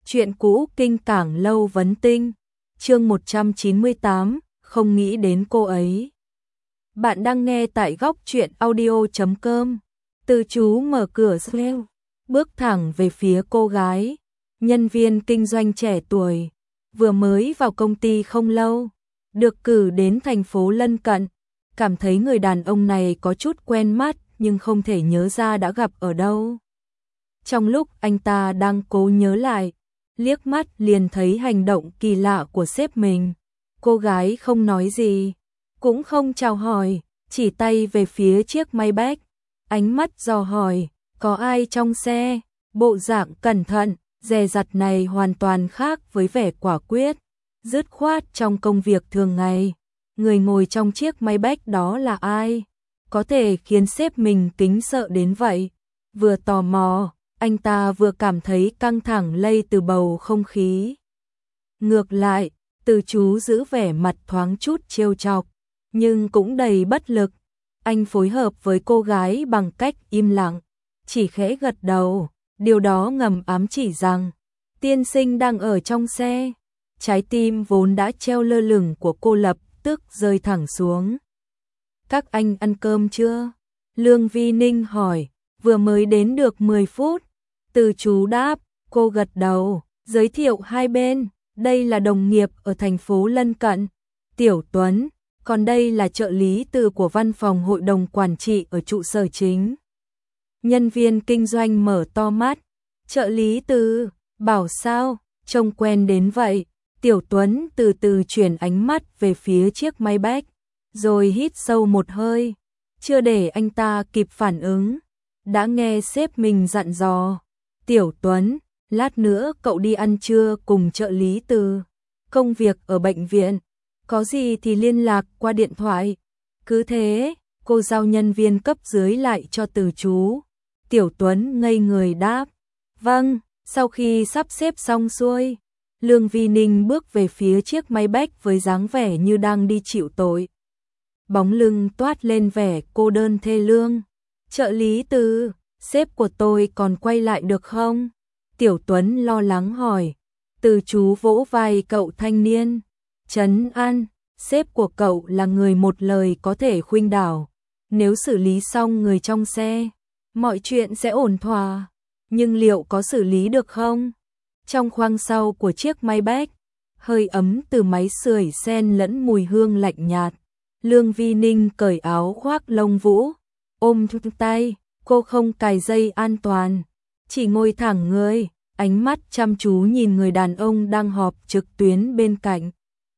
Chuyện cũ kinh cảng lâu vấn tinh. Chương 198, không nghĩ đến cô ấy. Bạn đang nghe tại góc truyện audio.com. Từ chú mở cửa sleo, bước thẳng về phía cô gái, nhân viên kinh doanh trẻ tuổi, vừa mới vào công ty không lâu, được cử đến thành phố lân cận, cảm thấy người đàn ông này có chút quen mắt nhưng không thể nhớ ra đã gặp ở đâu. Trong lúc anh ta đang cố nhớ lại, liếc mắt liền thấy hành động kỳ lạ của sếp mình. Cô gái không nói gì, cũng không chào hỏi, chỉ tay về phía chiếc Maybach, ánh mắt dò hỏi, có ai trong xe? Bộ dạng cẩn thận, dè dặt này hoàn toàn khác với vẻ quả quyết, dứt khoát trong công việc thường ngày. Người ngồi trong chiếc Maybach đó là ai? Có thể khiến sếp mình kính sợ đến vậy? Vừa tò mò, anh ta vừa cảm thấy căng thẳng lây từ bầu không khí. Ngược lại, Từ chú giữ vẻ mặt thoáng chút trêu chọc, nhưng cũng đầy bất lực. Anh phối hợp với cô gái bằng cách im lặng, chỉ khẽ gật đầu, điều đó ngầm ám chỉ rằng tiên sinh đang ở trong xe. Trái tim vốn đã treo lơ lửng của cô lập tức rơi thẳng xuống. Các anh ăn cơm chưa? Lương Vi Ninh hỏi, vừa mới đến được 10 phút. Từ chú đáp, cô gật đầu, giới thiệu hai bên, đây là đồng nghiệp ở thành phố lân cận, Tiểu Tuấn, còn đây là trợ lý Từ của văn phòng hội đồng quản trị ở trụ sở chính. Nhân viên kinh doanh mở to mắt, trợ lý Từ, bảo sao, trông quen đến vậy. Tiểu Tuấn từ từ chuyển ánh mắt về phía chiếc Maybach, rồi hít sâu một hơi, chưa để anh ta kịp phản ứng, đã nghe sếp mình dặn dò. Tiểu Tuấn, lát nữa cậu đi ăn trưa cùng trợ lý Từ. Công việc ở bệnh viện, có gì thì liên lạc qua điện thoại. Cứ thế, cô giao nhân viên cấp dưới lại cho Từ chú. Tiểu Tuấn ngây người đáp, vâng. Sau khi sắp xếp xong xuôi, Lương Vi Ninh bước về phía chiếc Maybach với dáng vẻ như đang đi chịu tội. Bóng lưng toát lên vẻ cô đơn thê lương. Trợ lý Từ, sếp của tôi còn quay lại được không? Tiểu Tuấn lo lắng hỏi. Từ chú vỗ vai cậu thanh niên, trấn an, sếp của cậu là người một lời có thể khuynh đảo. Nếu xử lý xong người trong xe, mọi chuyện sẽ ổn thỏa. Nhưng liệu có xử lý được không? Trong khoang sau của chiếc Maybach, hơi ấm từ máy sưởi xen lẫn mùi hương lạnh nhạt. Lương Vi Ninh cởi áo khoác lông vũ, ôm tay, cô không cài dây an toàn, chỉ ngồi thẳng người, ánh mắt chăm chú nhìn người đàn ông đang họp trực tuyến bên cạnh.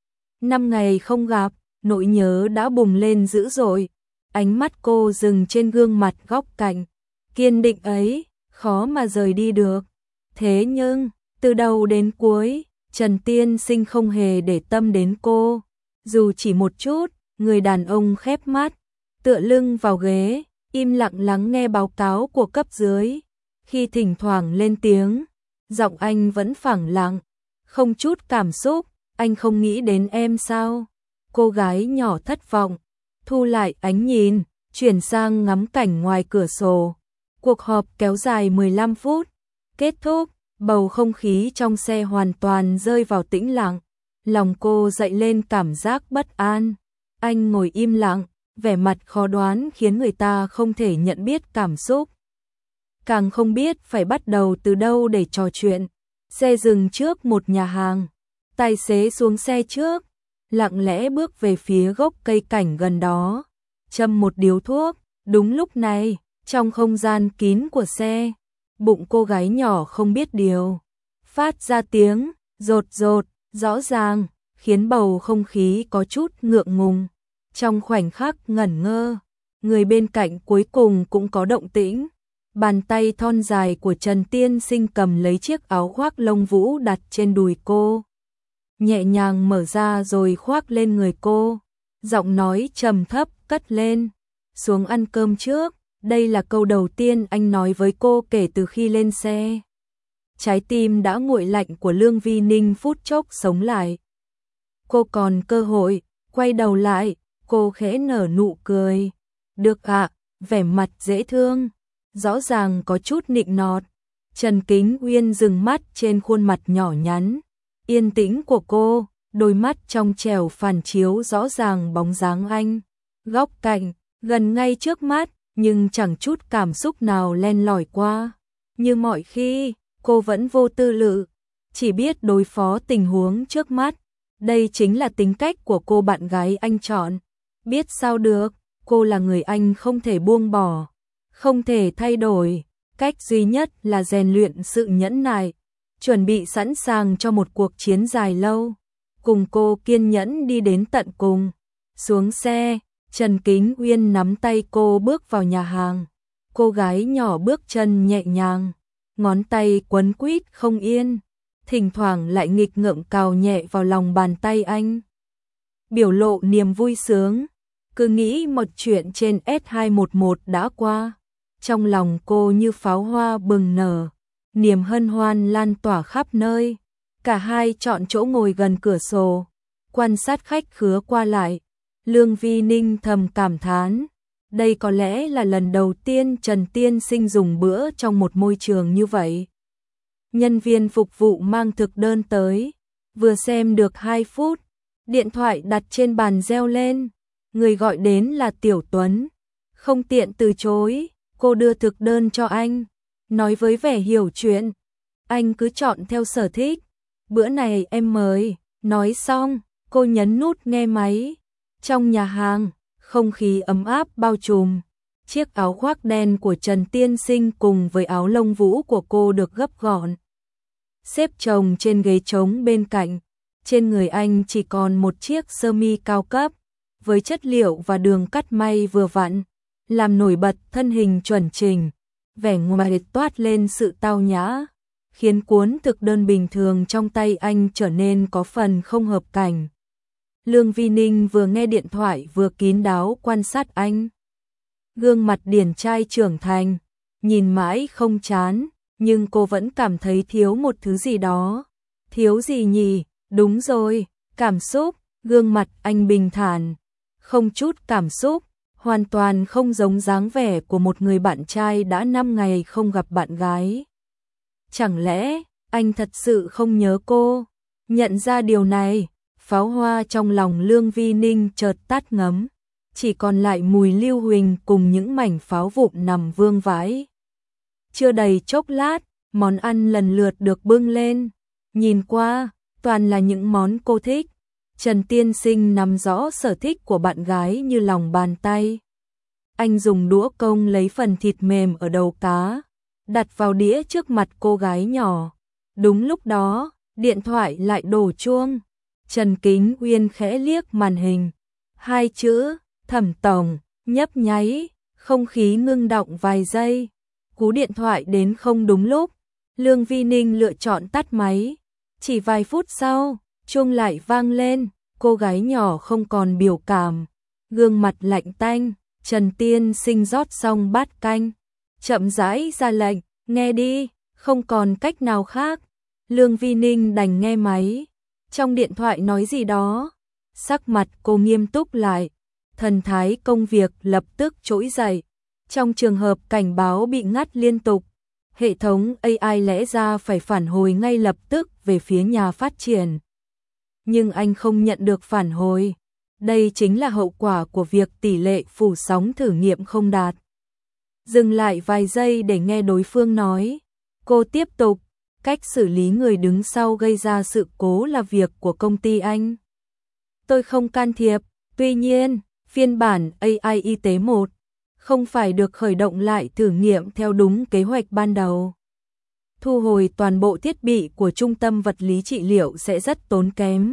5 ngày không gặp, nỗi nhớ đã bùng lên dữ dội, ánh mắt cô dừng trên gương mặt góc cạnh, kiên định ấy, khó mà rời đi được. Thế nhưng, từ đầu đến cuối, Trần Tiên Sinh không hề để tâm đến cô, dù chỉ một chút. Người đàn ông khép mắt, tựa lưng vào ghế, im lặng lắng nghe báo cáo của cấp dưới. Khi thỉnh thoảng lên tiếng, giọng anh vẫn phẳng lặng, không chút cảm xúc. Anh không nghĩ đến em sao? Cô gái nhỏ thất vọng, thu lại ánh nhìn, chuyển sang ngắm cảnh ngoài cửa sổ. Cuộc họp kéo dài 15 phút, kết thúc, bầu không khí trong xe hoàn toàn rơi vào tĩnh lặng. Lòng cô dậy lên cảm giác bất an. Anh ngồi im lặng, vẻ mặt khó đoán khiến người ta không thể nhận biết cảm xúc. Càng không biết phải bắt đầu từ đâu để trò chuyện. Xe dừng trước một nhà hàng. Tài xế xuống xe trước, lặng lẽ bước về phía gốc cây cảnh gần đó, châm một điếu thuốc. Đúng lúc này, trong không gian kín của xe, bụng cô gái nhỏ không biết điều phát ra tiếng rột rột, rõ ràng, khiến bầu không khí có chút ngượng ngùng. Trong khoảnh khắc ngẩn ngơ, người bên cạnh cuối cùng cũng có động tĩnh. Bàn tay thon dài của Trần Tiên Sinh cầm lấy chiếc áo khoác lông vũ đặt trên đùi cô, nhẹ nhàng mở ra rồi khoác lên người cô. Giọng nói trầm thấp cất lên, xuống ăn cơm trước. Đây là câu đầu tiên anh nói với cô kể từ khi lên xe. Trái tim đã nguội lạnh của Lương Vi Ninh phút chốc sống lại. Cô còn cơ hội, quay đầu lại, cô khẽ nở nụ cười. Được ạ, vẻ mặt dễ thương, rõ ràng có chút nịnh nọt. Trần Kính Uyên dừng mắt trên khuôn mặt nhỏ nhắn, yên tĩnh của cô, đôi mắt trong trẻo phản chiếu rõ ràng bóng dáng anh. Góc cạnh, gần ngay trước mắt, nhưng chẳng chút cảm xúc nào len lỏi qua. Như mọi khi, cô vẫn vô tư lự, chỉ biết đối phó tình huống trước mắt. Đây chính là tính cách của cô bạn gái anh chọn. Biết sao được, cô là người anh không thể buông bỏ, không thể thay đổi. Cách duy nhất là rèn luyện sự nhẫn nại, chuẩn bị sẵn sàng cho một cuộc chiến dài lâu. Cùng cô kiên nhẫn đi đến tận cùng. Xuống xe, Trần Kính Uyên nắm tay cô bước vào nhà hàng. Cô gái nhỏ bước chân nhẹ nhàng, ngón tay quấn quýt không yên, thỉnh thoảng lại nghịch ngợm cào nhẹ vào lòng bàn tay anh. Biểu lộ niềm vui sướng, cứ nghĩ một chuyện trên S211 đã qua. Trong lòng cô như pháo hoa bừng nở, niềm hân hoan lan tỏa khắp nơi. Cả hai chọn chỗ ngồi gần cửa sổ, quan sát khách khứa qua lại. Lương Vi Ninh thầm cảm thán, đây có lẽ là lần đầu tiên Trần Tiên Sinh dùng bữa trong một môi trường như vậy. Nhân viên phục vụ mang thực đơn tới, vừa xem được 2 phút, điện thoại đặt trên bàn reo lên. Người gọi đến là Tiểu Tuấn, không tiện từ chối, cô đưa thực đơn cho anh, nói với vẻ hiểu chuyện, anh cứ chọn theo sở thích, bữa này em mời. Nói xong, cô nhấn nút nghe máy. Trong nhà hàng, không khí ấm áp bao trùm. Chiếc áo khoác đen của Trần Tiên Sinh cùng với áo lông vũ của cô được gấp gọn, xếp chồng trên ghế trống bên cạnh. Trên người anh chỉ còn một chiếc sơ mi cao cấp, với chất liệu và đường cắt may vừa vặn, làm nổi bật thân hình chuẩn chỉnh. Vẻ ngoài toát lên sự tao nhã, khiến cuốn thực đơn bình thường trong tay anh trở nên có phần không hợp cảnh. Lương Vi Ninh vừa nghe điện thoại vừa kín đáo quan sát anh. Gương mặt điển trai trưởng thành, nhìn mãi không chán, nhưng cô vẫn cảm thấy thiếu một thứ gì đó. Thiếu gì nhỉ? Đúng rồi, cảm xúc. Gương mặt anh bình thản, không chút cảm xúc, hoàn toàn không giống dáng vẻ của một người bạn trai đã 5 ngày không gặp bạn gái. Chẳng lẽ anh thật sự không nhớ cô? Nhận ra điều này, pháo hoa trong lòng Lương Vi Ninh chợt tắt ngấm, chỉ còn lại mùi lưu huỳnh cùng những mảnh pháo vụn nằm vương vãi. Chưa đầy chốc lát, món ăn lần lượt được bưng lên. Nhìn qua, toàn là những món cô thích. Trần Tiên Sinh nắm rõ sở thích của bạn gái như lòng bàn tay. Anh dùng đũa công lấy phần thịt mềm ở đầu cá, đặt vào đĩa trước mặt cô gái nhỏ. Đúng lúc đó, điện thoại lại đổ chuông. Trần Kính Uyên khẽ liếc màn hình. 2 chữ, Thẩm tổng, nhấp nháy, không khí ngưng động vài giây. Cú điện thoại đến không đúng lúc, Lương Vi Ninh lựa chọn tắt máy. Chỉ vài phút sau, chuông lại vang lên, cô gái nhỏ không còn biểu cảm, gương mặt lạnh tanh. Trần Tiên Sinh rót xong bát canh, chậm rãi ra lệnh, nghe đi, không còn cách nào khác. Lương Vi Ninh đành nghe máy. Trong điện thoại nói gì đó, sắc mặt cô nghiêm túc lại, thần thái công việc lập tức trỗi dậy. Trong trường hợp cảnh báo bị ngắt liên tục, hệ thống AI lẽ ra phải phản hồi ngay lập tức về phía nhà phát triển. Nhưng anh không nhận được phản hồi. Đây chính là hậu quả của việc tỷ lệ phủ sóng thử nghiệm không đạt. Dừng lại vài giây để nghe đối phương nói, cô tiếp tục, cách xử lý người đứng sau gây ra sự cố là việc của công ty anh. Tôi không can thiệp, tuy nhiên, phiên bản AI y tế 1 không phải được khởi động lại thử nghiệm theo đúng kế hoạch ban đầu. Thu hồi toàn bộ thiết bị của trung tâm vật lý trị liệu sẽ rất tốn kém.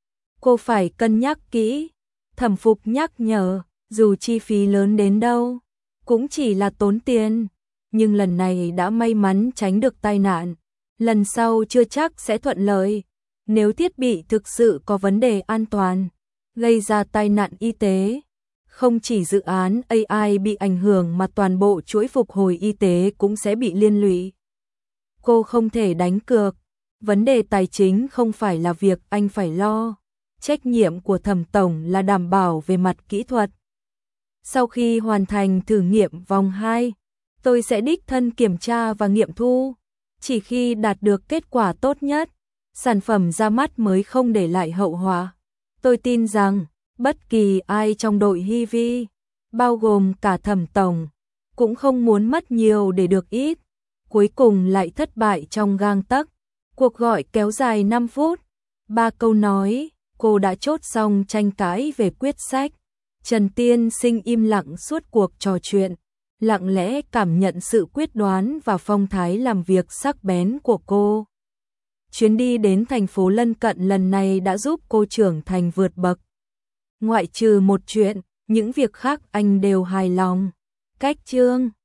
Cô phải cân nhắc kỹ. Thẩm Phục nhắc nhở, dù chi phí lớn đến đâu, cũng chỉ là tốn tiền. Nhưng lần này đã may mắn tránh được tai nạn. Lần sau chưa chắc sẽ thuận lợi. Nếu thiết bị thực sự có vấn đề an toàn, gây ra tai nạn y tế, không chỉ dự án AI bị ảnh hưởng mà toàn bộ chuỗi phục hồi y tế cũng sẽ bị liên lụy. Cô không thể đánh cược. Vấn đề tài chính không phải là việc anh phải lo. Trách nhiệm của Thẩm tổng là đảm bảo về mặt kỹ thuật. Sau khi hoàn thành thử nghiệm vòng 2, tôi sẽ đích thân kiểm tra và nghiệm thu. Chỉ khi đạt được kết quả tốt nhất, sản phẩm ra mắt mới không để lại hậu họa. Tôi tin rằng, bất kỳ ai trong đội Hy Vi, bao gồm cả Thẩm tổng, cũng không muốn mất nhiều để được ít, cuối cùng lại thất bại trong gang tấc. Cuộc gọi kéo dài 5 phút, 3 câu nói, cô đã chốt xong tranh cãi về quyết sách. Trần Tiên Sinh im lặng suốt cuộc trò chuyện, lặng lẽ cảm nhận sự quyết đoán và phong thái làm việc sắc bén của cô. Chuyến đi đến thành phố lân cận lần này đã giúp cô trưởng thành vượt bậc. Ngoại trừ một chuyện, những việc khác anh đều hài lòng. Cách chương